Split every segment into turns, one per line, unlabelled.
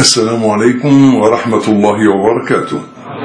السلام عليكم ورحمة الله وبركاته.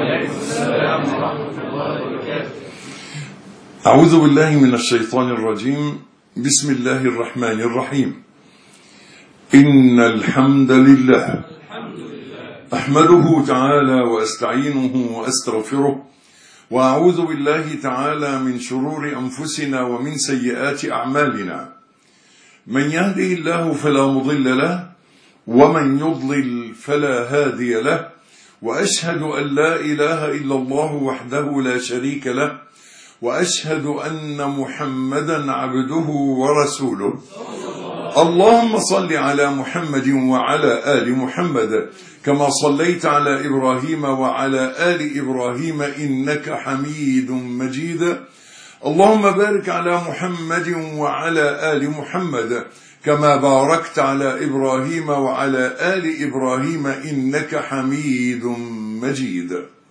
أعوذ بالله من الشيطان الرجيم. بسم الله الرحمن الرحيم. إن الحمد لله أحمده تعالى وأستعينه وأستغفره، وأعوذ بالله تعالى من شرور أنفسنا ومن سيئات أعمالنا. من يهده الله فلا مضل له، ومن يضلل فلا هادي له، وأشهد أن لا إله إلا الله وحده لا شريك له، وأشهد أن محمدا عبده ورسوله. اللهم صل على محمد وعلى آل محمد كما صليت على إبراهيم وعلى آل إبراهيم إنك حميد مجيد. اللهم بارك على محمد وعلى آل محمد كما باركت على إبراهيم وعلى آل إبراهيم إنك حميد مجيد.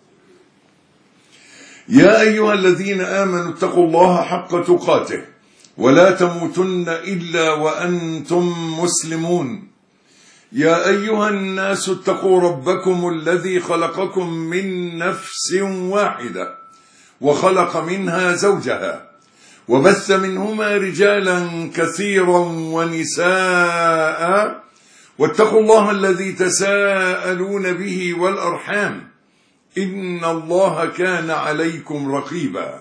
يا أيها الذين آمنوا اتقوا الله حق تقاته ولا تموتن إلا وأنتم مسلمون. يا أيها الناس اتقوا ربكم الذي خلقكم من نفس واحدة وخلق منها زوجها وبث منهما رجالا كثيرا ونساء، واتقوا الله الذي تساءلون به والأرحام إن الله كان عليكم رقيبا.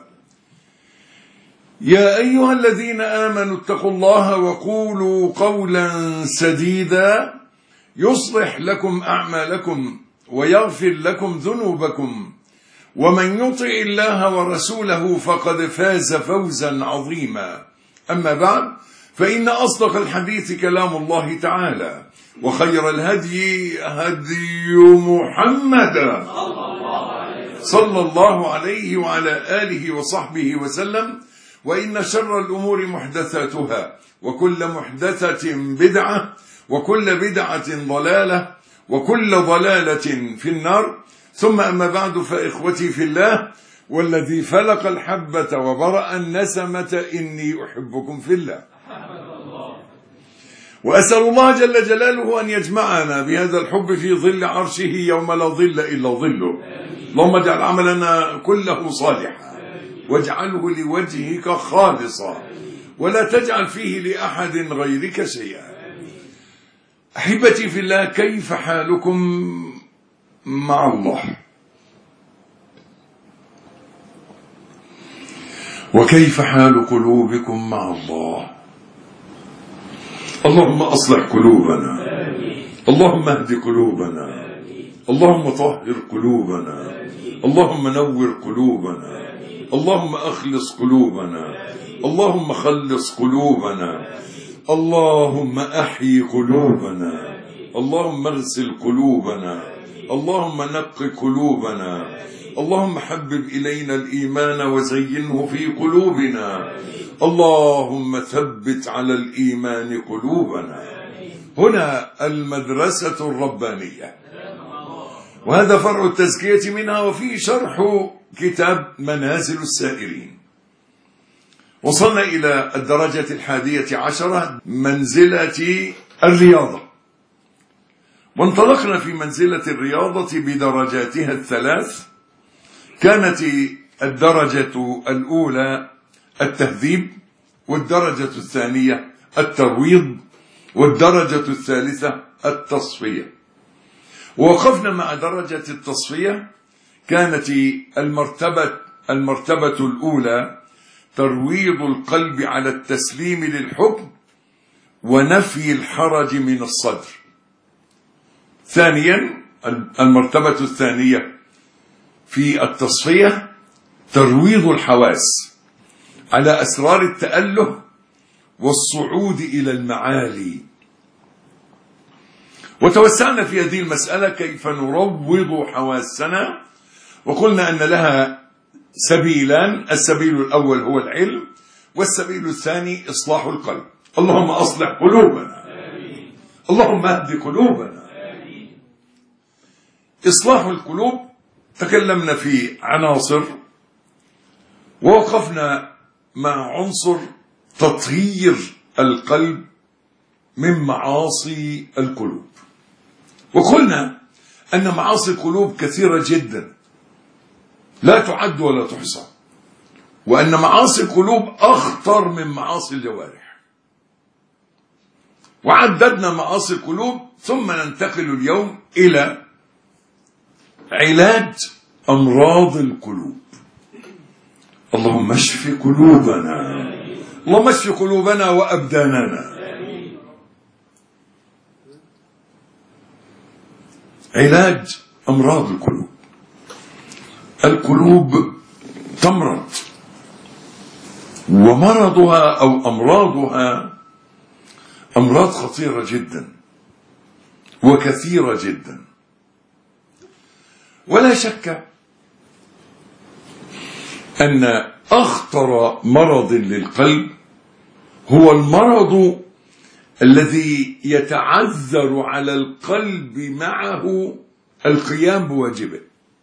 يا أيها الذين آمنوا اتقوا الله وقولوا قولا سديدا يصلح لكم أعمالكم ويغفر لكم ذنوبكم، ومن يطع الله ورسوله فقد فاز فوزا عظيما. أما بعد، فإن أصدق الحديث كلام الله تعالى، وخير الهدي هدي محمد صلى الله عليه وعلى آله وصحبه وسلم، وإن شر الأمور محدثاتها، وكل محدثة بدعة، وكل بدعة ضلالة، وكل ضلالة في النار. ثم أما بعد، فإخوتي في الله والذي فلق الحبة وبرأ النسمة إني أحبكم في الله، وأسأل الله جل جلاله أن يجمعنا بهذا الحب في ظل عرشه يوم لا ظل إلا ظله. اللهم اجعل عملنا كله صالحا، واجعله لوجهك خالصا، ولا تجعل فيه لأحد غيرك شيئا. أحبتي في الله، كيف حالكم مع الله؟ وكيف حال قلوبكم مع الله؟ اللهم أصلح قلوبنا، اللهم اهد قلوبنا، اللهم طهر قلوبنا، اللهم نور قلوبنا، اللهم أخلص قلوبنا، اللهم خلص قلوبنا، اللهم أحيي قلوبنا، اللهم اغسل قلوبنا، اللهم نق قلوبنا، اللهم حبب إلينا الإيمان وزينه في قلوبنا، اللهم ثبت على الإيمان قلوبنا. هنا المدرسة الربانية، وهذا فرع التزكية منها، وفيه شرح كتاب منازل السائرين. وصلنا إلى الدرجة 11، منزلة الرياضة، وانطلقنا في منزلة الرياضة بدرجاتها الثلاث. كانت الدرجة الأولى التهذيب، والدرجة الثانية الترويض، والدرجة الثالثة التصفية. ووقفنا مع درجة التصفية. كانت المرتبة الأولى ترويض القلب على التسليم للحكم ونفي الحرج من الصدر. ثانيا، المرتبة الثانية في التصفية ترويض الحواس على أسرار التأله والصعود إلى المعالي. وتوسعنا في هذه المسألة كيف نروض حواسنا، وقلنا أن لها سبيلان: السبيل الأول هو العلم، والسبيل الثاني إصلاح القلب. اللهم أصلح قلوبنا، اللهم اهد قلوبنا. إصلاح القلوب تكلمنا في عناصر، ووقفنا مع عنصر تطهير القلب من معاصي القلوب. وقلنا أن معاصي القلوب كثيرة جدا لا تعد ولا تحصى، وأن معاصي القلوب أخطر من معاصي الجوارح. وعددنا معاصي القلوب، ثم ننتقل اليوم إلى علاج أمراض القلوب. اللهم اشف قلوبنا، اللهم اشف قلوبنا وأبداننا. علاج أمراض القلوب. القلوب تمرض، ومرضها أو أمراضها أمراض خطيرة جدا وكثيرة جدا. ولا شك أن أخطر مرض للقلب هو المرض الذي يتعذر على القلب معه القيام بواجبه.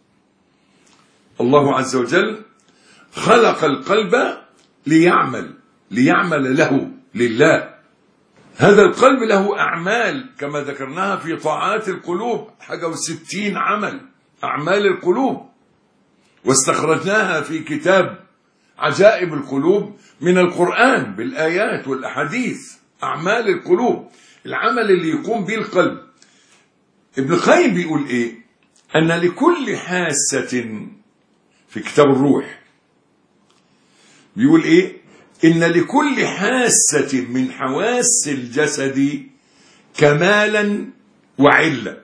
الله عز وجل خلق القلب ليعمل له لله. هذا القلب له أعمال كما ذكرناها في طاعات القلوب، حاجة و60 عمل أعمال القلوب، واستخرجناها في كتاب عجائب القلوب من القرآن بالآيات والأحاديث. أعمال القلوب، العمل اللي يقوم به القلب. ابن القيم بيقول إيه؟ أن لكل حاسة، في كتاب الروح بيقول إيه؟ إن لكل حاسة من حواس الجسد كمالا وعلة،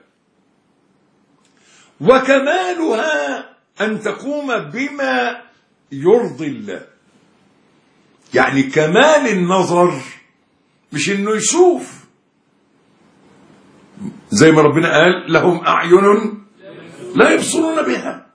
وكمالها أن تقوم بما يرضي الله. يعني كمال النظر مش إنه يشوف، زي ما ربنا قال لهم أعين لا يبصرون بها،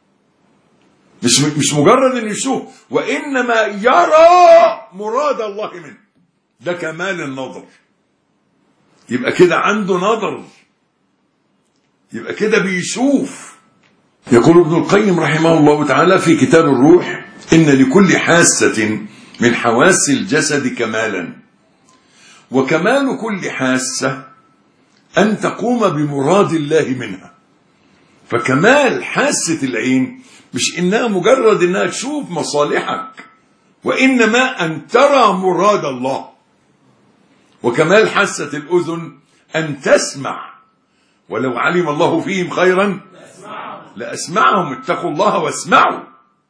مش مجرد إنه يشوف، وإنما يرى مراد الله منه. ده كمال النظر. يبقى كده عنده نظر، يبقى كده بيشوف. يقول ابن القيم رحمه الله تعالى في كتاب الروح: إن لكل حاسة من حواس الجسد كمالا، وكمال كل حاسة أن تقوم بمراد الله منها. فكمال حاسة العين مش إنها مجرد إنها تشوف مصالحك، وإنما أن ترى مراد الله. وكمال حاسة الأذن أن تسمع، ولو علم الله فيهم خيرا لأسمعهم، اتقوا الله واسمعوا.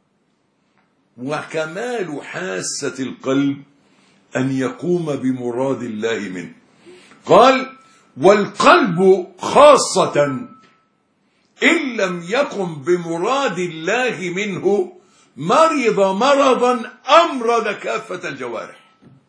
وكمال حاسة القلب أن يقوم بمراد الله منه. قال: والقلب خاصة إن لم يقم بمراد الله منه مرض مرضا أمرض كافة الجوارح.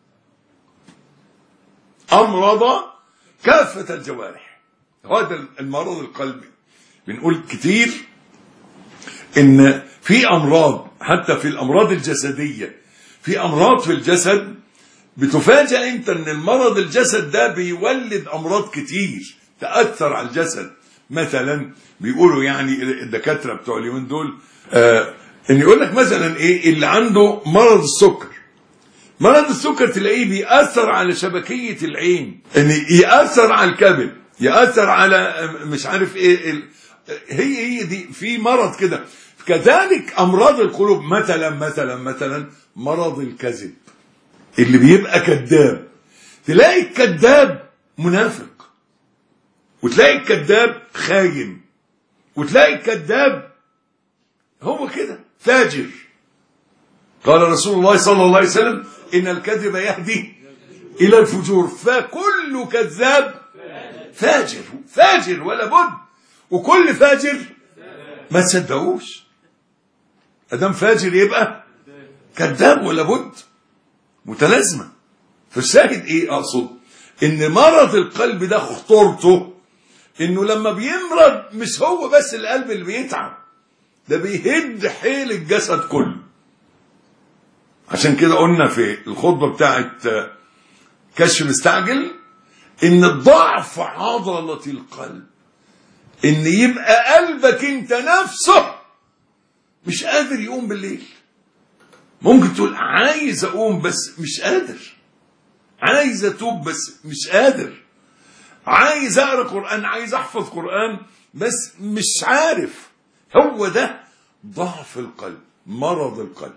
أمرض كافة الجوارح. هذا المرض القلبي. بنقول كتير إن في أمراض، حتى في الأمراض الجسدية، في أمراض في الجسد بتفاجأ أنت إن المرض الجسد ده بيولد أمراض كتير تأثر على الجسد. مثلا بيقولوا يعني الدكاترة بتوع اليومين دول إن يقول لك مثلا إيه اللي عنده مرض السكر. مرض السكر تلاقيه بيأثر على شبكية العين، إن يأثر على الكبد، يأثر على مش عارف إيه هي دي في مرض كده. كذلك أمراض القلوب، مثلا مرض الكذب، اللي بيبقى كذاب. تلاقي الكذاب منافق، وتلاقي الكذاب خاين، وتلاقي الكذاب هو كده فاجر. قال رسول الله صلى الله عليه وسلم: إن الكذب يهدي إلى الفجور، فكل كذاب فاجر ولا بد، وكل فاجر ما تصدقوش. أدام فاجر يبقى كذاب ولا بد، متلازمة. فالشاهد إيه؟ أقصد إن مرض القلب ده خطورته إنه لما بيمرض مش هو بس القلب اللي بيتعب، ده بيهد حيل الجسد كله. عشان كده قلنا في الخطبة بتاعت كشف مستعجل إن الضعف عضلة القلب، إن يبقى قلبك أنت نفسه مش قادر يقوم بالليل. ممكن تقول عايز أقوم بس مش قادر، عايز أتوب بس مش قادر، عايز اقرا قرآن، عايز احفظ قرآن، بس مش عارف. هو ده ضعف القلب، مرض القلب.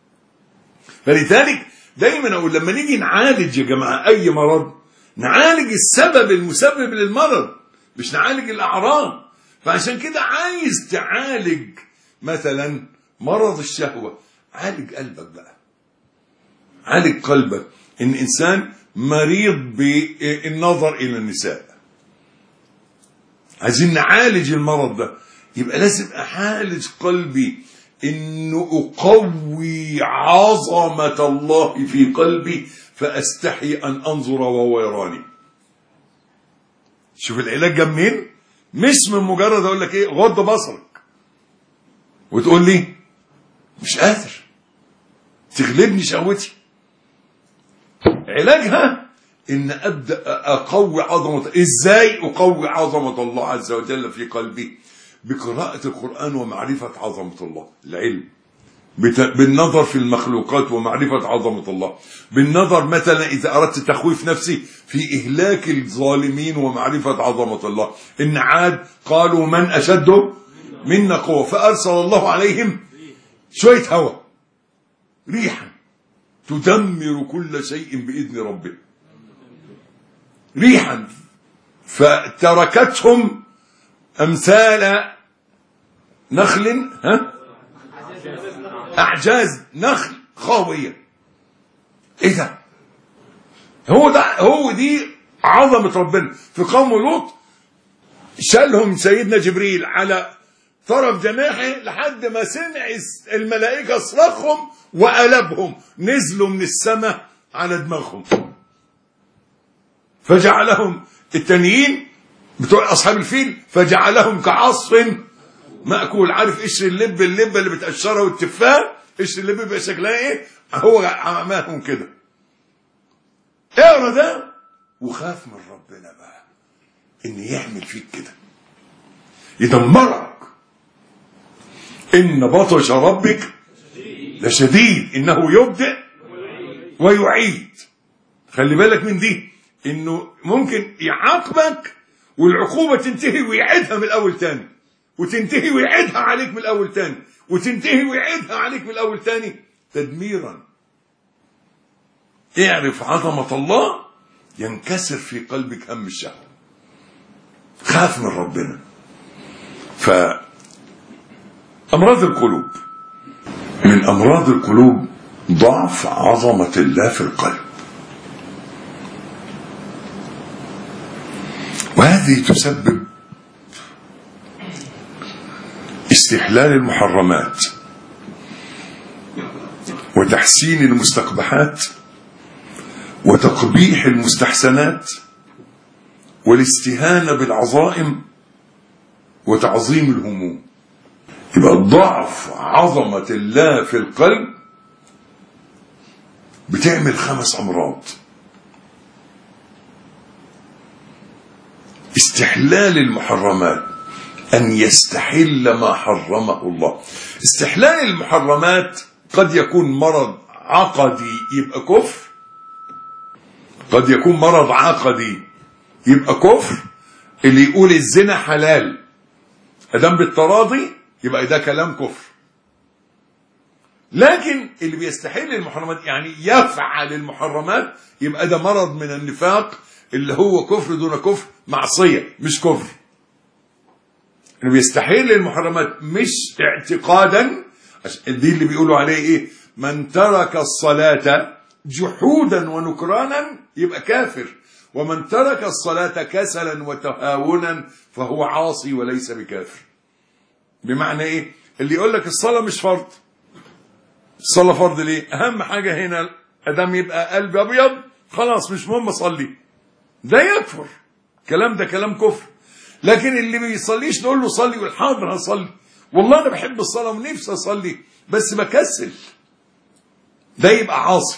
فلذلك دايما اقول لما نيجي نعالج يا جماعه اي مرض، نعالج السبب المسبب للمرض، مش نعالج الاعراض. فعشان كده عايز تعالج مثلا مرض الشهوه، عالج قلبك بقى، عالج قلبك. ان انسان مريض بالنظر الى النساء، عايزين نعالج المرض ده، يبقى لازم اعالج قلبي، انه اقوي عظمة الله في قلبي فاستحي ان انظر وهو يراني. شوف العلاج جه منين؟ مش من مجرد اقول لك ايه غض بصرك وتقول لي مش قادر تغلبني شهوتي. علاجها ان ابدا اقوي عظمه. ازاي اقوي عظمه الله عز وجل في قلبي؟ بقراءه القران ومعرفه عظمه الله، العلم، بالنظر في المخلوقات ومعرفه عظمه الله، بالنظر مثلا اذا اردت تخويف نفسي في اهلاك الظالمين ومعرفه عظمه الله. ان عاد قالوا من اشد منا قوه فارسل الله عليهم شويه هواء، ريحا تدمر كل شيء باذن ربه، ريحا فتركتهم امثال نخل، اعجاز نخل خاويه. ايه ده؟ هو دي عظمه ربنا. في قوم لوط شالهم سيدنا جبريل على طرف جناحه لحد ما سمع الملائكه صراخهم وقلبهم، نزلوا من السماء على دماغهم، فجعلهم التانيين بتوع اصحاب الفيل فجعلهم كعصف مأكول. عارف قشر اللب اللي بتقشرها والتفاح، قشر اللب بيبقى شكلها ايه؟ هو عماهم كده. اقرا ده وخاف من ربنا بقى ان يعمل فيك كده، يدمرك. ان بطش ربك لشديد انه يبدئ ويعيد. خلي بالك من دي، انه ممكن يعاقبك والعقوبه تنتهي ويعيدها من الاول تاني، وتنتهي ويعيدها عليك من الاول تاني، وتنتهي ويعيدها عليك من الاول تاني، تدميرا. اعرف عظمه الله ينكسر في قلبك هم الشهوه. خاف من ربنا. فامراض القلوب، من امراض القلوب ضعف عظمه الله في القلب، وهذه تسبب استحلال المحرمات وتحسين المستقبحات وتقبيح المستحسنات والاستهانة بالعظائم وتعظيم الهموم. يبقى ضعف عظمة الله في القلب بتعمل 5 أمراض. استحلال المحرمات، أن يستحل ما حرمه الله. استحلال المحرمات قد يكون مرض عقدي يبقى كفر، قد يكون مرض عقدي يبقى كفر. اللي يقول الزنا حلال ادام بالتراضي يبقى ده كلام كفر. لكن اللي بيستحل المحرمات يعني يفعل المحرمات يبقى ده مرض من النفاق، اللي هو كفر دون كفر، معصية مش كفر. انه بيستحل المحرمات مش اعتقادا، دي اللي بيقولوا عليه ايه؟ من ترك الصلاة جحودا ونكرانا يبقى كافر، ومن ترك الصلاة كسلا وتهاونا فهو عاصي وليس بكافر. بمعنى ايه؟ اللي يقول لك الصلاة مش فرض. الصلاة فرض ليه؟ اهم حاجة هنا ادام يبقى قلبي ابيض خلاص مش مهم اصلي، ده يكفر. كلام ده كلام كفر. لكن اللي ما بيصليش نقول له صلي، والحاضر هصلي، والله انا بحب الصلاة ونفسي اصلي بس بكسل، ده يبقى عاصي.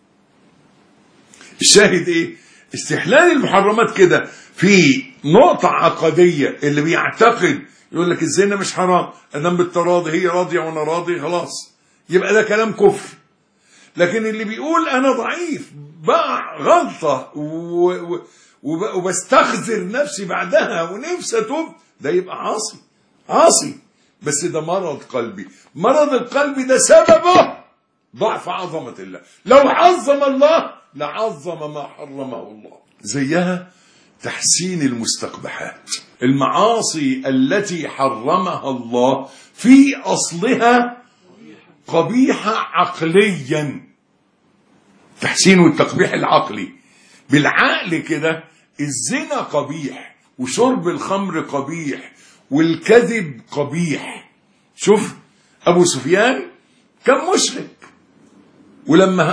الشاهد ايه؟ استحلال المحرمات كده في نقطة عقدية. اللي بيعتقد يقول لك الزنا مش حرام ادام بالتراضي، هي راضية وانا راضي خلاص، يبقى ده كلام كفر. لكن اللي بيقول انا ضعيف بقى غلطة وبستخزر نفسي بعدها ونفسي اتوب، ده يبقى عاصي. بس ده مرض قلبي. مرض القلب ده سببه ضعف عظمة الله. لو عظم الله لعظم ما حرمه الله. زيها تحسين المستقبحات. المعاصي التي حرمها الله في أصلها قبيحة عقليا. تحسين والتقبيح العقلي بالعقل كده. الزنا قبيح، وشرب الخمر قبيح، والكذب قبيح. شوف أبو سفيان كان مشرك، ولما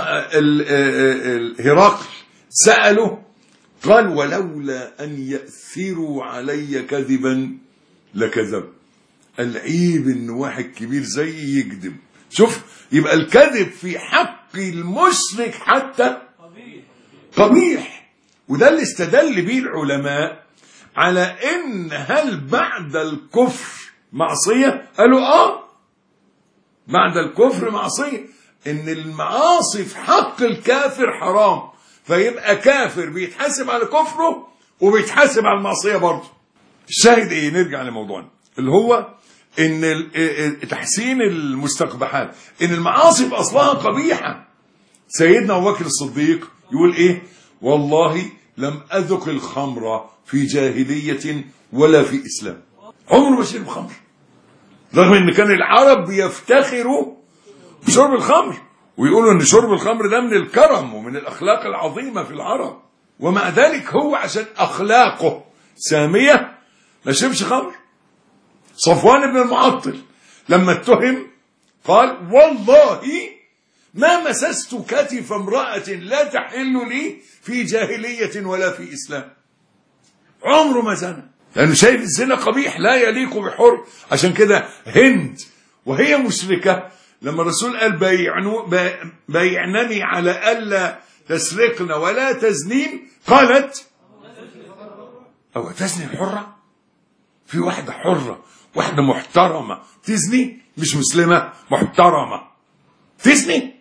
هرقل سأله قال ولولا أن يأثروا علي كذبا لكذب. العيب إن واحد كبير زي يكذب. شوف، يبقى الكذب في حق المشرك حتى قبيح. وده اللي استدل به العلماء على إن هل بعد الكفر معصية؟ قالوا بعد الكفر معصية. إن المعاصي في حق الكافر حرام، فيبقى كافر بيتحاسب على كفره وبيتحاسب على المعصية برضه. الشاهد ايه؟ نرجع لموضوعنا اللي هو ان تحسين المستقبحات، ان المعاصي في اصلها قبيحة. سيدنا ابو بكر الصديق يقول ايه؟ والله لم اذق الخمر في جاهلية ولا في اسلام. عمره ما شرب خمر، رغم ان كان العرب بيفتخروا بشرب الخمر ويقولوا ان شرب الخمر ده من الكرم ومن الاخلاق العظيمة في العرب، ومع ذلك هو عشان اخلاقه سامية ما شربش خمر. صفوان بن المعطل لما اتهم قال والله ما مسست كتف امرأة لا تحل لي في جاهلية ولا في اسلام. عمره ما زنى، لانه شايف الزنا قبيح لا يليق بحر. عشان كده هند وهي مشركة لما الرسول قال بايعنني على ألا تسرقن ولا تزنين، قالت أو تزني الحرة؟ في واحدة حرة، واحدة محترمة تزني؟ مش مسلمة، محترمة تزني؟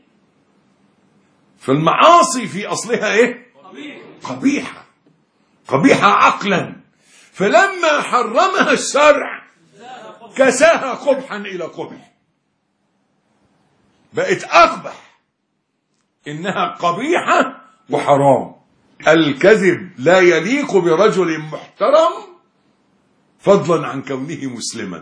فالمعاصي في أصلها إيه؟ قبيحة عقلا. فلما حرمها الشرع كساها قبحا إلى قبح، بقت أقبح، إنها قبيحة وحرام. الكذب لا يليق برجل محترم فضلا عن كونه مسلما.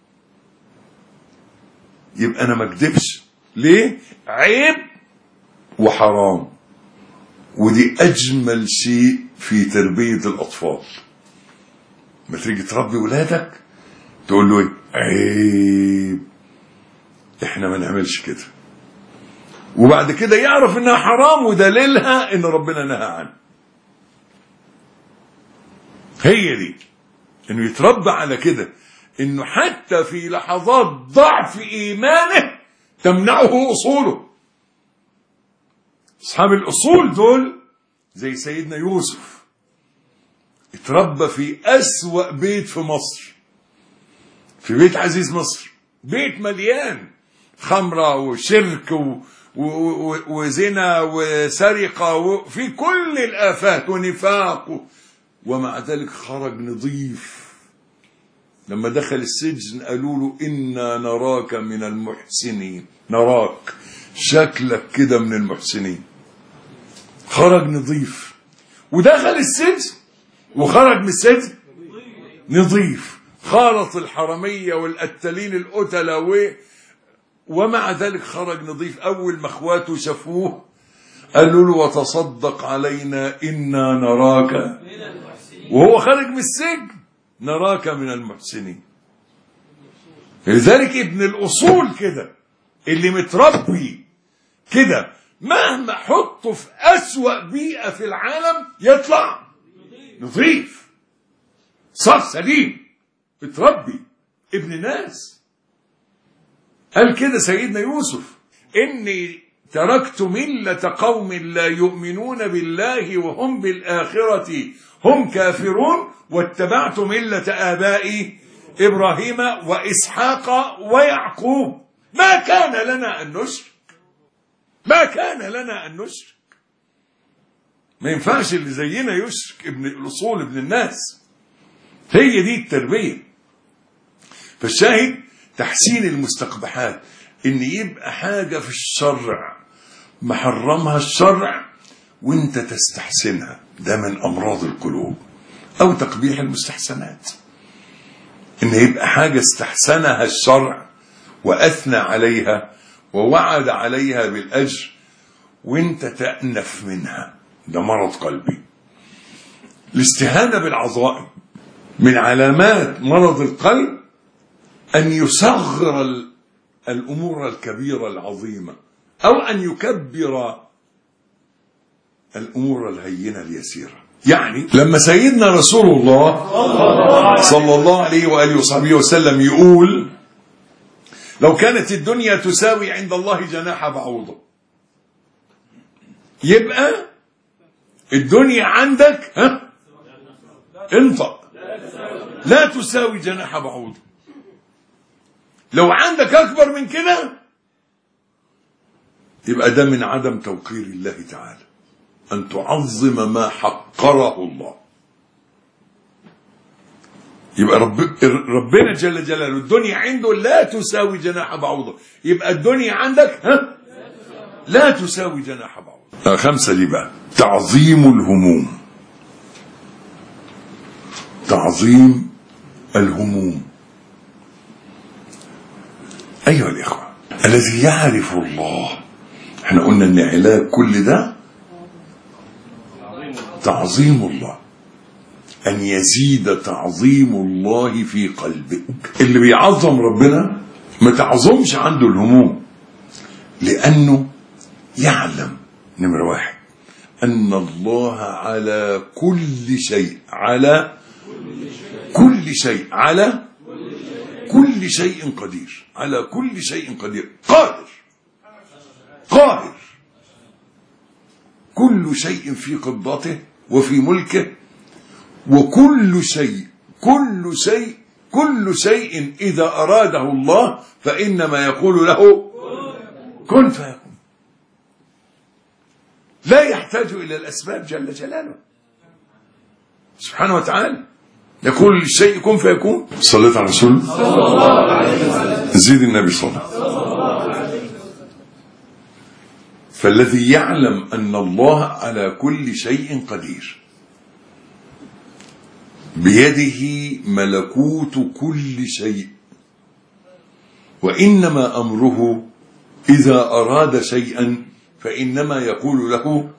يبقى أنا ما اكذبش ليه؟ عيب وحرام. ودي أجمل شيء في تربية الأطفال. ما تيجي تربي ولادك تقول له ايه؟ عيب، احنا ما نعملش كده. وبعد كده يعرف انها حرام ودليلها ان ربنا نهى عنه. هي دي انه يتربى على كده، انه حتى في لحظات ضعف ايمانه تمنعه اصوله. اصحاب الاصول دول زي سيدنا يوسف، اتربى في اسوأ بيت في مصر، في بيت عزيز مصر، بيت مليان خمرة وشرك وزنا وسرقة وفي كل الآفات ونفاق، ومع ذلك خرج نظيف. لما دخل السجن قالوا له إنا نراك من المحسنين. نراك شكلك كده من المحسنين. خرج نظيف، ودخل السجن وخرج من السجن نظيف. خالط الحرمية والقتالين القتلة ومع ذلك خرج نظيف. أول ما اخواته شافوه قالوا له وتصدق علينا إنا نراك، وهو خارج من السجن نراك من المحسنين. لذلك ابن الأصول كده اللي متربي كده مهما حطه في أسوأ بيئة في العالم يطلع نظيف صح سليم، متربي ابن ناس. قال كده سيدنا يوسف إني تركت ملة قوم لا يؤمنون بالله وهم بالآخرة هم كافرون واتبعت ملة آبائي إبراهيم وإسحاق ويعقوب ما كان لنا أن نشرك. ما كان لنا أن نشرك. ما ينفعش اللي زينا يشرك ابن الأصول ابن الناس. هي دي التربية. فالشاهد تحسين المستقبحات، ان يبقى حاجة في الشرع محرمها الشرع وانت تستحسنها، ده من أمراض القلوب. أو تقبيح المستحسنات، ان يبقى حاجة استحسنها الشرع وأثنى عليها ووعد عليها بالأجر وانت تأنف منها، ده مرض قلبي. الاستهانة بالعظائم من علامات مرض القلب، أن يصغر الأمور الكبيرة العظيمة، أو أن يكبر الأمور الهينة اليسيرة. يعني لما سيدنا رسول الله صلى الله عليه وآله وصحبه وسلم يقول لو كانت الدنيا تساوي عند الله جناح بعوضة، يبقى الدنيا عندك انطق لا تساوي جناح بعوضة. لو عندك أكبر من كده يبقى ده من عدم توقير الله تعالى، أن تعظم ما حقره الله. يبقى ربنا جل جلاله الدنيا عنده لا تساوي جناح بعوضة، يبقى الدنيا عندك لا تساوي جناح بعوضة. 5 دي بقى تعظيم الهموم. تعظيم الهموم. أيها الإخوة، الذي يعرف الله، احنا قلنا ان علاج كل ده تعظيم الله، أن يزيد تعظيم الله في قلبك. اللي بيعظم ربنا ما تعظمش عنده الهموم، لأنه يعلم نمرة 1 أن الله على كل شيء، على كل شيء، على كل شيء قدير، على كل شيء قدير، قاهر. كل شيء في قبضته وفي ملكه، وكل شيء كل شيء إذا أراده الله فإنما يقول له كن فيكون. لا يحتاج إلى الأسباب جل جلاله سبحانه وتعالى، يقول للشيء كن فيكون. صليت على رسول زيد النبي صلى الله عليه وسلم. فالذي يعلم أن الله على كل شيء قدير، بيده ملكوت كل شيء، وإنما أمره إذا أراد شيئا فإنما يقول له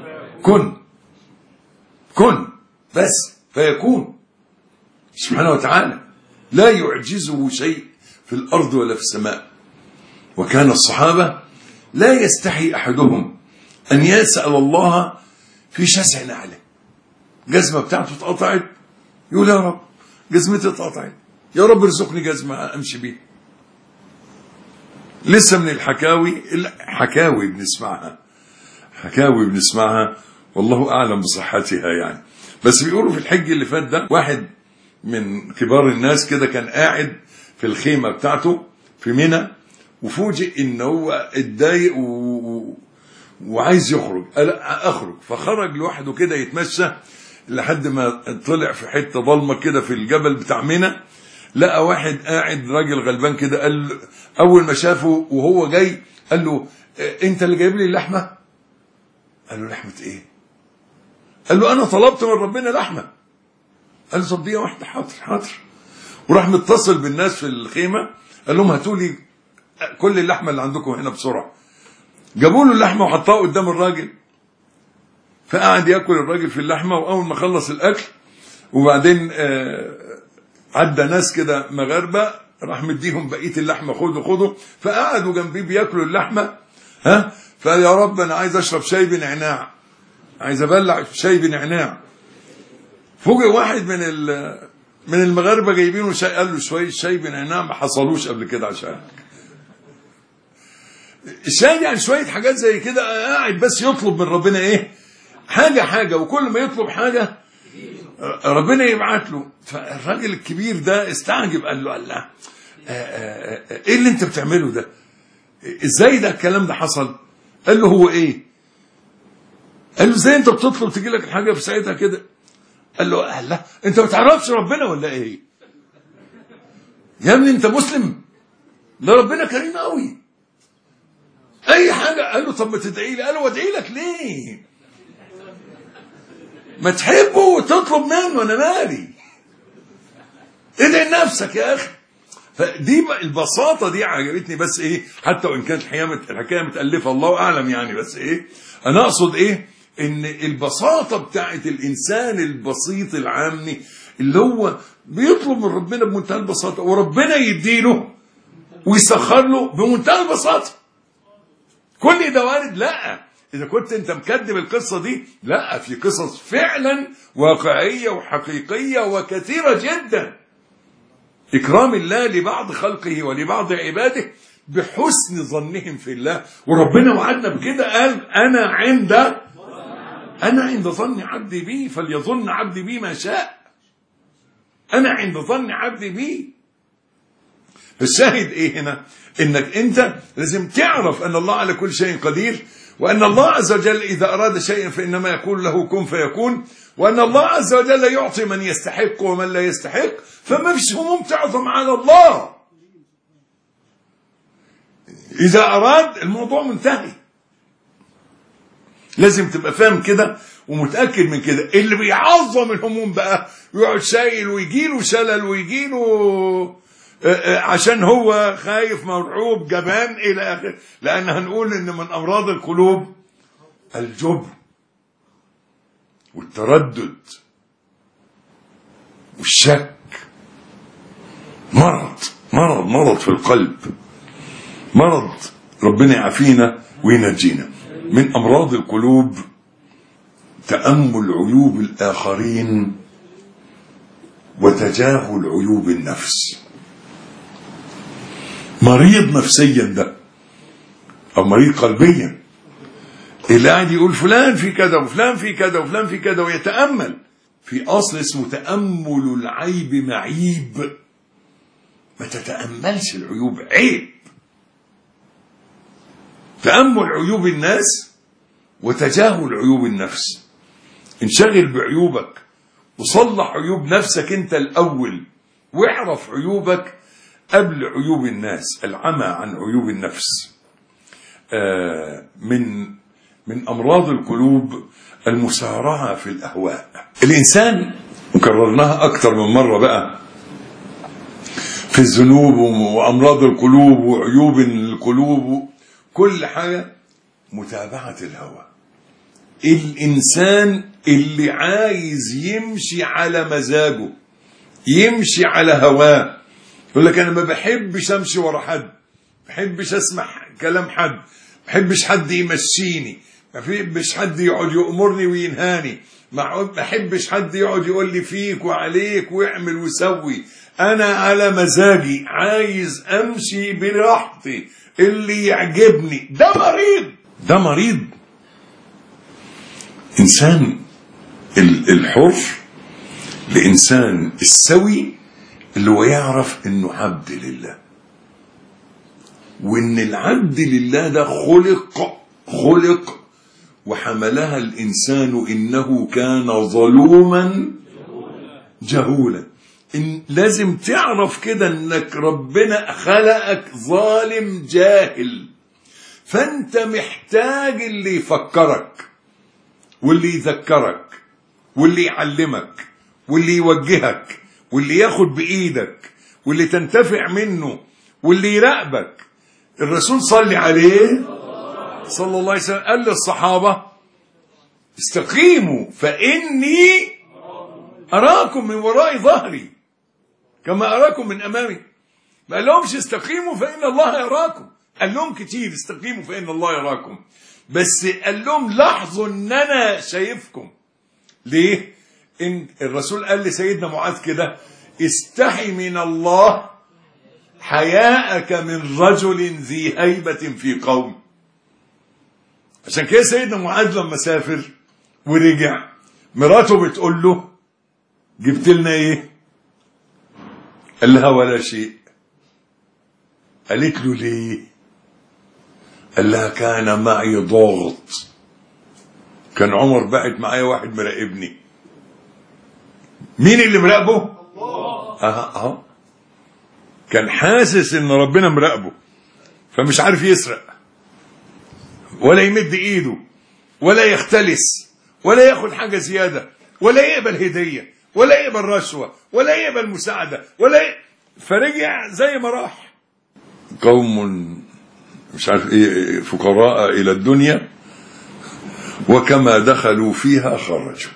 كن بس فيكون سبحانه وتعالى. لا يعجزه شيء في الأرض ولا في السماء. وكان الصحابة لا يستحي أحدهم أن يسأل الله في شسع نعله. جزمة بتاعته اتقطعت، يقول يا رب جزمتي اتقطعت، يا رب ارزقني جزمة أمشي بيها. لسه من حكاوي بنسمعها والله أعلم بصحتها يعني، بس بيقولوا في الحج اللي فات ده واحد من كبار الناس كده كان قاعد في الخيمة بتاعته في منى، وفوجئ ان هو اتضايق وعايز يخرج. قال اخرج، فخرج لوحده كده يتمشى لحد ما طلع في حته ضلمه كده في الجبل بتاع منى، لقى واحد قاعد راجل غلبان كده. قال اول ما شافه وهو جاي قال له انت اللي جايب لي اللحمه؟ قال له لحمه ايه؟ قال له انا طلبت من ربنا لحمه. قال له طب دي واحده، حاضر. وراح متصل بالناس في الخيمه قال لهم هاتوا لي كل اللحمه اللي عندكم هنا بسرعه. جابوا له اللحمه وحطوها قدام الراجل، فقعد ياكل الراجل في اللحمه. واول ما خلص الاكل وبعدين عدى ناس كده مغاربه راح مديهم بقيه اللحمه، خدوا. فقعدوا جنبيه بياكلوا اللحمه. فقال يا رب انا عايز اشرب شاي بنعناع، عايز ابلع شاي بنعناع. فوجئ واحد من المغاربه جايبينه شاي، قال له شويه شاي بنعناع ما حصلوش قبل كده عشان الشاي. يعني شويه حاجات زي كده، قاعد بس يطلب من ربنا ايه؟ حاجه، وكل ما يطلب حاجه ربنا يبعت له. فالراجل الكبير ده استعجب، قال له الله ايه اللي انت بتعمله ده؟ ازاي ده الكلام ده حصل؟ قال له هو ايه؟ قال له ازاي انت بتطلب تجي لك الحاجه في ساعتها كده؟ قال له لا انت ما تعرفش ربنا ولا ايه يا ابني؟ انت مسلم؟ ده ربنا كريم قوي، اي حاجه. قال له طب ما تدعي لي. قال له ادعي لك ليه؟ ما تحبه وتطلب منه، انا مالي، ادعي لنفسك يا اخي. فدي البساطه دي عجبتني. بس ايه، حتى وان كانت الحكايه متالفه الله اعلم يعني، بس ايه انا اقصد ايه، ان البساطه بتاعت الانسان البسيط العامي اللي هو بيطلب من ربنا بمنتهى البساطه، وربنا يديله ويسخر له بمنتهى البساطه. كل ده وارد؟ لا. اذا كنت انت مكذب القصه دي، لا، في قصص فعلا واقعيه وحقيقيه وكثيره جدا. إكرام الله لبعض خلقه ولبعض عباده بحسن ظنهم في الله، وربنا وعدنا بكده، قال أنا عند ظن عبدي بي فليظن عبدي بي ما شاء. أنا عند ظن عبدي بي. الشاهد إيه هنا؟ إنك أنت لازم تعرف أن الله على كل شيء قدير، وأن الله عز وجل إذا أراد شيئا فإنما يقول له كن فيكون، وأن الله عز وجل يعطي من يستحق ومن لا يستحق، فما فيش هموم تعظم على الله. إذا أراد الموضوع منتهي. لازم تبقى فاهم كده ومتأكد من كده. اللي بيعظم الهموم بقى يقعد شايل ويجيله شلل ويجيله عشان هو خايف مرعوب جبان إلى آخره، لأن هنقول إن من أمراض القلوب الجبن والتردد والشك. مرض في القلب، مرض. ربنا يعافينا وينجينا. من أمراض القلوب تأمل عيوب الآخرين وتجاهل عيوب النفس. مريض نفسيا ده أو مريض قلبيا اللي قاعد يقول فلان في كذا وفلان في كذا وفلان في كذا، ويتأمل في أصل اسمه تأمل العيب معيب. ما تتأملش العيوب، عيب. تأمل عيوب الناس وتجاهل عيوب النفس. انشغل بعيوبك وصلح عيوب نفسك انت الأول، واعرف عيوبك قبل عيوب الناس. العمى عن عيوب النفس. من أمراض القلوب المسارعة في الأهواء. الإنسان، وكررناها أكتر من مرة بقى، في الذنوب وأمراض القلوب وعيوب القلوب كل حاجة، متابعة الهوى. الإنسان اللي عايز يمشي على مزاجه، يمشي على هواه، يقول لك أنا ما بحبش أمشي ورا حد، ما بحبش أسمع كلام حد، ما بحبش حد يمشيني، ما بحبش حد يقعد يأمرني وينهاني، ما بحبش حد يقعد يقول لي فيك وعليك ويعمل ويسوي. أنا على مزاجي، عايز أمشي براحتي اللي يعجبني. ده مريض. إنسان الحر لإنسان السوي اللي هو يعرف إنه عبد لله، وإن العبد لله ده خلق وحملها الإنسان إنه كان ظلوما جهولا. إن لازم تعرف كده إنك ربنا خلقك ظالم جاهل، فأنت محتاج اللي يفكرك واللي يذكرك واللي يعلمك واللي يوجهك واللي ياخد بإيدك واللي تنتفع منه واللي يراقبك. الرسول صلى عليه صلى الله عليه وسلم قال للصحابة استقيموا فإني أراكم من وراء ظهري كما أراكم من أمامي. ما قال لهمش استقيموا فإن الله يراكم، قال لهم كتير استقيموا فإن الله يراكم، بس قال لهم لاحظوا ان انا شايفكم. ليه؟ إن الرسول قال لسيدنا معاذ كده استحي من الله حياءك من رجل ذي هيبة في قوم. عشان كده سيدنا معاذ لما سافر ورجع مراته بتقول له جبت لنا ايه؟ قال لها ولا شيء. قالت له ليه؟ قال لها كان معي ضغط كان عمر باعت معايا واحد مراقبني. مين اللي مراقبه؟ الله. كان حاسس ان ربنا مراقبه، فمش عارف يسرق ولا يمد ايده ولا يختلس ولا ياخد حاجة زيادة ولا يقبل هدية ولا يقبل رشوة ولا يقبل مساعدة فرجع زي ما راح. قوم مش عارف ايه، فقراء الى الدنيا وكما دخلوا فيها خرجوا.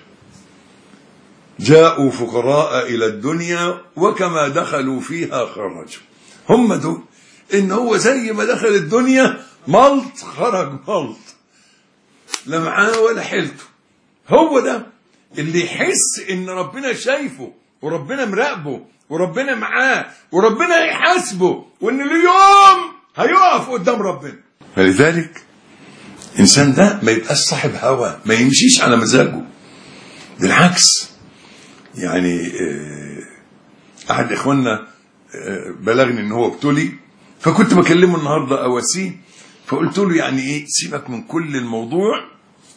جاءوا فقراء الى الدنيا وكما دخلوا فيها خرجوا. هم دول، ان هو زي ما دخل الدنيا ملط خرج ملط، لا معاه ولا حيلته. هو ده اللي يحس ان ربنا شايفه وربنا مراقبه وربنا معاه وربنا هيحاسبه وان اليوم هيقف قدام ربنا. فلذلك الانسان ده ما يبقاش صاحب هوى، ما يمشيش على مزاجه، بالعكس. يعني احد اخواننا بلغني ان هو ابتلي، فكنت بكلمه النهارده اواسيه، فقلت له يعني ايه، سيبك من كل الموضوع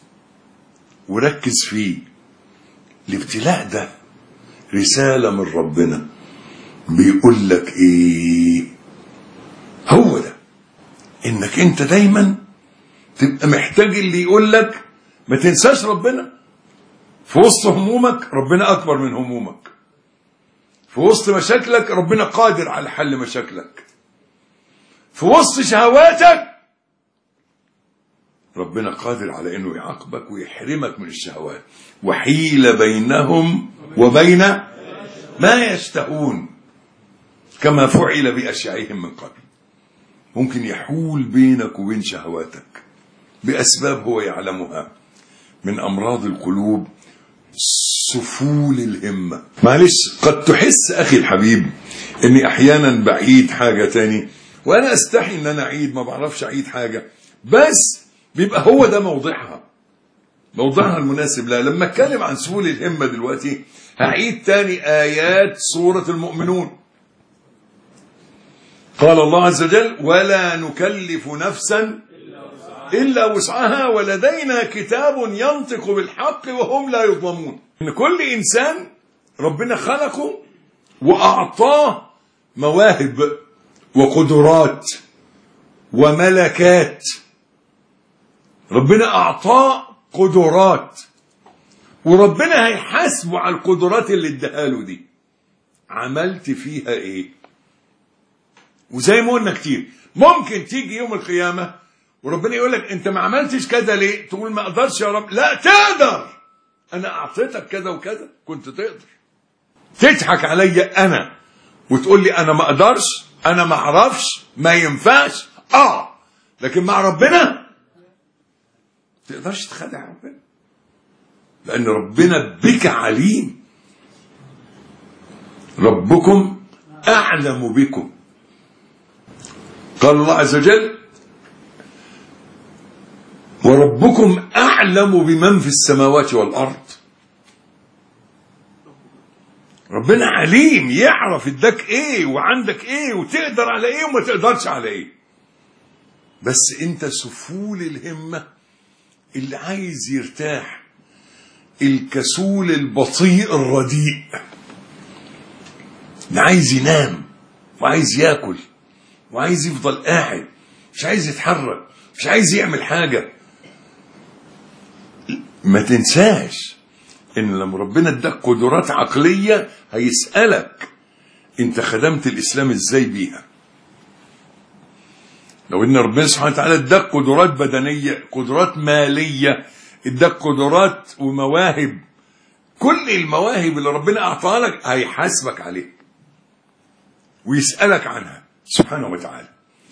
وركز فيه. الابتلاء ده رسالة من ربنا بيقول لك ايه؟ هو ده، انك انت دايما تبقى محتاج اللي يقول لك ما تنساش ربنا في وسط همومك. ربنا اكبر من همومك. في وسط مشاكلك ربنا قادر على حل مشاكلك. في وسط شهواتك ربنا قادر على انه يعاقبك ويحرمك من الشهوات. وحيل بينهم وبين ما يشتهون كما فعل بأشياعهم من قبل. ممكن يحول بينك وبين شهواتك بأسباب هو يعلمها، من أمراض القلوب، سفول الهمة. معلش، قد تحس أخي الحبيب أني أحيانا بعيد حاجة تاني، وأنا أستحي أن أنا أعيد، ما بعرفش أعيد حاجة، بس بيبقى هو ده موضعها المناسب لها. لما أتكلم عن سفول الهمة دلوقتي هعيد تاني آيات سورة المؤمنون. قال الله عز وجل: ولا نكلف نفسا إلا وسعها ولدينا كتاب ينطق بالحق وهم لا يظلمون. إن كل إنسان ربنا خلقه وأعطاه مواهب وقدرات وملكات. ربنا أعطاه قدرات، وربنا هيحاسبه على القدرات اللي اداها دي، عملت فيها ايه؟ وزي ما قلنا كتير، ممكن تيجي يوم القيامة وربنا يقول لك انت ما عملتش كذا ليه؟ تقول ما اقدرش يا رب. لا، تقدر، انا اعطيتك كذا وكذا كنت تقدر. تضحك عليا انا وتقول لي انا ما اقدرش، انا ما اعرفش، ما ينفعش، لكن مع ربنا تقدرش تخدع ربنا، لأن ربنا بك عليم. ربكم أعلم بكم. قال الله عز وجل: وربكم أعلم بمن في السماوات والأرض. ربنا عليم، يعرف اداك ايه وعندك ايه وتقدر على ايه وما تقدرش على ايه. بس انت سفول الهمة، اللي عايز يرتاح، الكسول البطيء الرديء، اللي عايز ينام وعايز ياكل وعايز يفضل قاعد، مش عايز يتحرك، مش عايز يعمل حاجة. ما تنساش ان لما ربنا اداك قدرات عقلية هيسألك انت خدمت الاسلام ازاي بيها. لو ان ربنا سبحانه وتعالى اداك قدرات بدنية، قدرات مالية، اداك قدرات ومواهب، كل المواهب اللي ربنا اعطاها لك هيحاسبك عليها ويسألك عنها سبحانه وتعالى.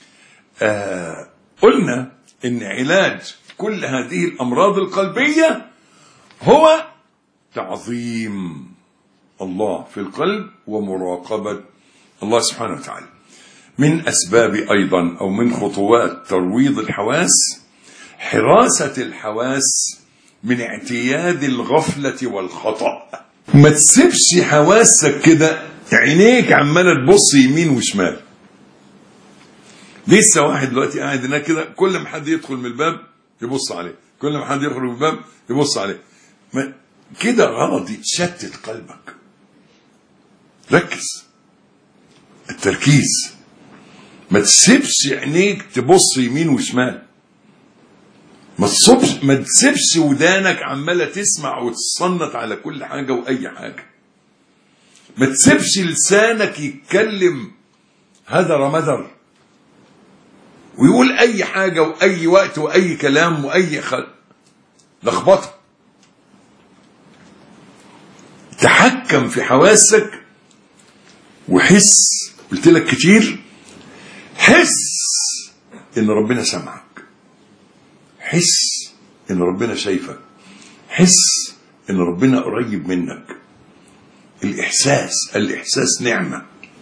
قلنا ان علاج كل هذه الامراض القلبية هو تعظيم الله في القلب ومراقبة الله سبحانه وتعالى. من أسباب أيضا أو من خطوات ترويض الحواس حراسة الحواس من اعتياد الغفلة والخطأ. ما تسيبش حواسك كده عينيك عمالة تبص يمين وشمال. لسه واحد دلوقتي قاعد هناك كده، كل ما حد يدخل من الباب يبص عليه، كل ما حد يخرج الباب يبص عليه. كده غلط، يتشتت قلبك. ركز، التركيز. ما تسيبش عينيك تبص يمين وشمال، ما تسيبش ودانك عمالة تسمع وتصنت على كل حاجة وأي حاجة. ما تسيبش لسانك يتكلم هدر مدر ويقول أي حاجة وأي وقت وأي كلام وأي لخبطة. تحكم في حواسك وحس. قلت لك كتير، حس إن ربنا سمعك، حس إن ربنا شايفك، حس إن ربنا قريب منك. الإحساس نعمة.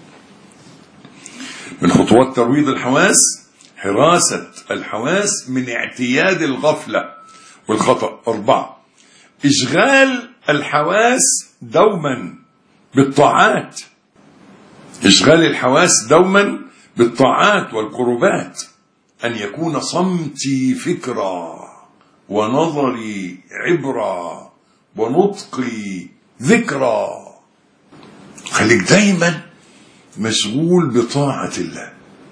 من خطوات ترويض الحواس حراسة الحواس من اعتياد الغفلة والخطأ. 4، إشغال الحواس دوما بالطاعات. إشغال الحواس دوما بالطاعات والقربات. أن يكون صمتي فكرة، ونظري عبرة، ونطقي ذكرى. خليك دايما مشغول بطاعة الله.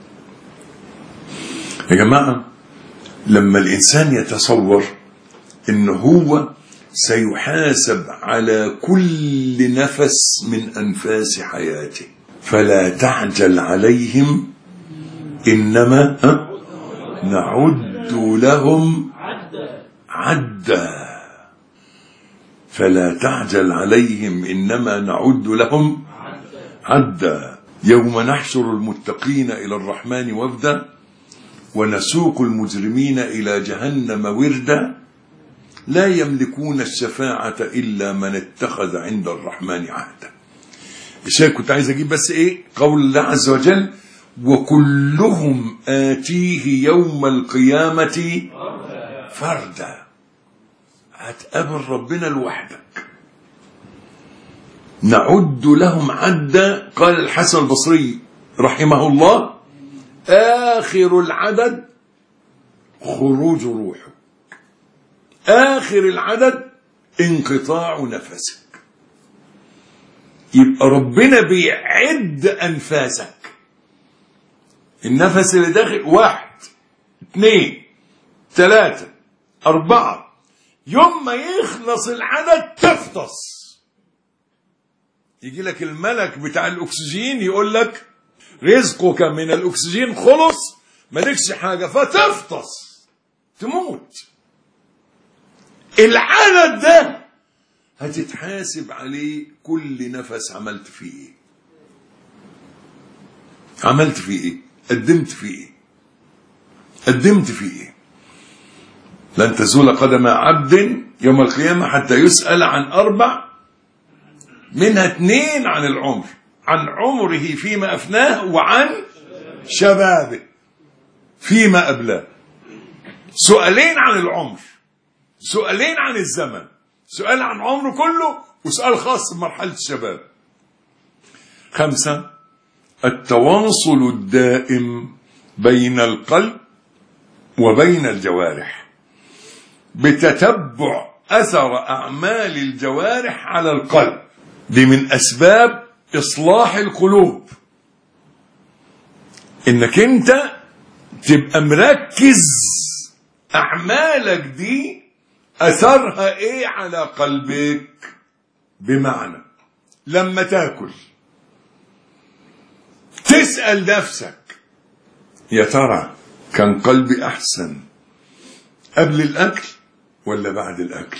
يا جماعة، لما الإنسان يتصور إنه هو سيحاسب على كل نفس من أنفاس حياته، فلا تعجل عليهم إنما نعد لهم عدا. فلا تعجل عليهم إنما نعد لهم عدا. يوم نحشر المتقين إلى الرحمن وفدا ونسوق المجرمين إلى جهنم وردا لا يملكون الشفاعة إلا من اتخذ عند الرحمن عهدا. الشيء كنت عايز أجيب بس إيه؟ قول الله عز وجل: وكلهم آتيه يوم القيامة فردا. هتقابل ربنا لوحدك. نعد لهم عدا. قال الحسن البصري رحمه الله: آخر العدد خروج روحك، آخر العدد انقطاع نفسك. يبقى ربنا بيعد أنفاسك. النفس اللي داخل 1 2 3 4. يوم ما يخلص العدد تفطس. يجي لك الملك بتاع الأكسجين يقول لك: رزقك من الأكسجين خلص، مالكش حاجة، فتفطس تموت. العدد ده هتتحاسب عليه كل نفس عملت فيه ايه، عملت فيه ايه، قدمت فيه ايه، قدمت فيه ايه. لن تزول قدم عبد يوم القيامة حتى يسأل عن 4، منها 2 عن العمر، عن عمره فيما أفناه، وعن شبابه فيما أبلاه. سؤالين عن العمر، سؤالين عن الزمن، سؤال عن عمره كله، وسؤال خاص بمرحلة الشباب. 5، التواصل الدائم بين القلب وبين الجوارح بتتبع أثر أعمال الجوارح على القلب. دي من أسباب إصلاح القلوب، إنك أنت تبقى مركز أعمالك دي أثرها إيه على قلبك. بمعنى لما تاكل تسأل نفسك: يا ترى كان قلبي أحسن قبل الأكل ولا بعد الأكل؟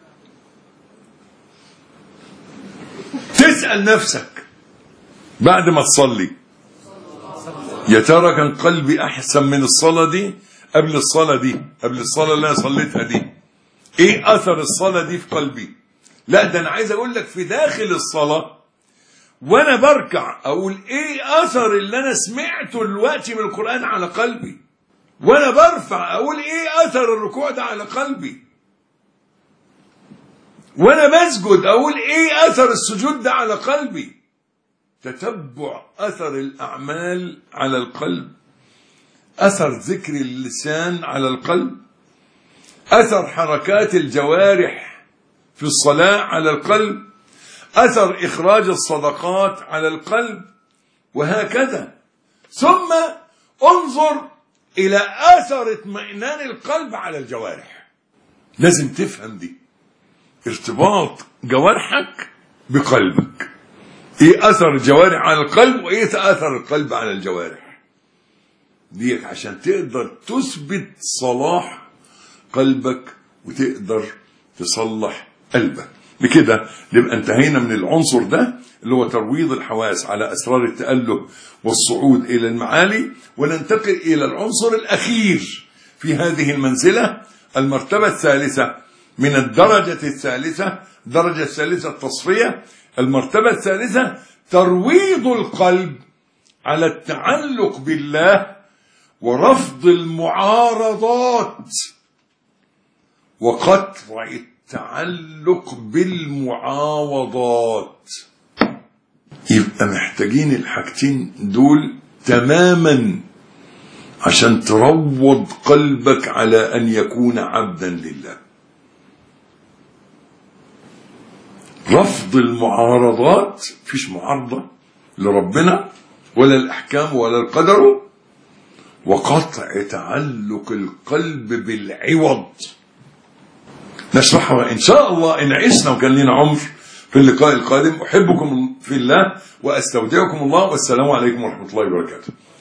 تسأل نفسك بعد ما تصلي: يا ترى كان قلبي أحسن من الصلاة دي قبل الصلاة دي، قبل الصلاة اللي أنا صليتها دي؟ إيه أثر الصلاة دي في قلبي؟ لا، ده أنا عايز أقول لك في داخل الصلاة وأنا بركع أقول: إيه أثر اللي أنا سمعته دلوقتي من القرآن على قلبي؟ وأنا برفع أقول: إيه أثر الركوع ده على قلبي؟ وأنا بسجد أقول: إيه أثر السجود ده على قلبي؟ تتبع أثر الأعمال على القلب، أثر ذكر اللسان على القلب، أثر حركات الجوارح في الصلاة على القلب، أثر إخراج الصدقات على القلب، وهكذا. ثم انظر إلى أثر اطمئنان القلب على الجوارح. لازم تفهم دي، ارتباط جوارحك بقلبك. ايه أثر الجوارح على القلب، وايه أثر القلب على الجوارح ديك، عشان تقدر تثبت صلاح قلبك وتقدر تصلح قلبك. بكده نبقى انتهينا من العنصر ده اللي هو ترويض الحواس على أسرار التأله والصعود إلى المعالي، وننتقل إلى العنصر الأخير في هذه المنزلة، المرتبة الثالثة من الدرجة الثالثة. الدرجة الثالثة التصفية. المرتبة الثالثة ترويض القلب على التعلق بالله ورفض المعارضات وقطع التعلق بالمعاوضات. يبقى محتاجين الحاجتين دول تماما عشان تروض قلبك على أن يكون عبدا لله. رفض المعارضات، فيش معارضة لربنا ولا الأحكام ولا القدر، وقطع تعلق القلب بالعوض. نشرحها إن شاء الله إن عشنا وكان لنا عمر في اللقاء القادم. أحبكم في الله وأستودعكم الله، والسلام عليكم ورحمة الله وبركاته.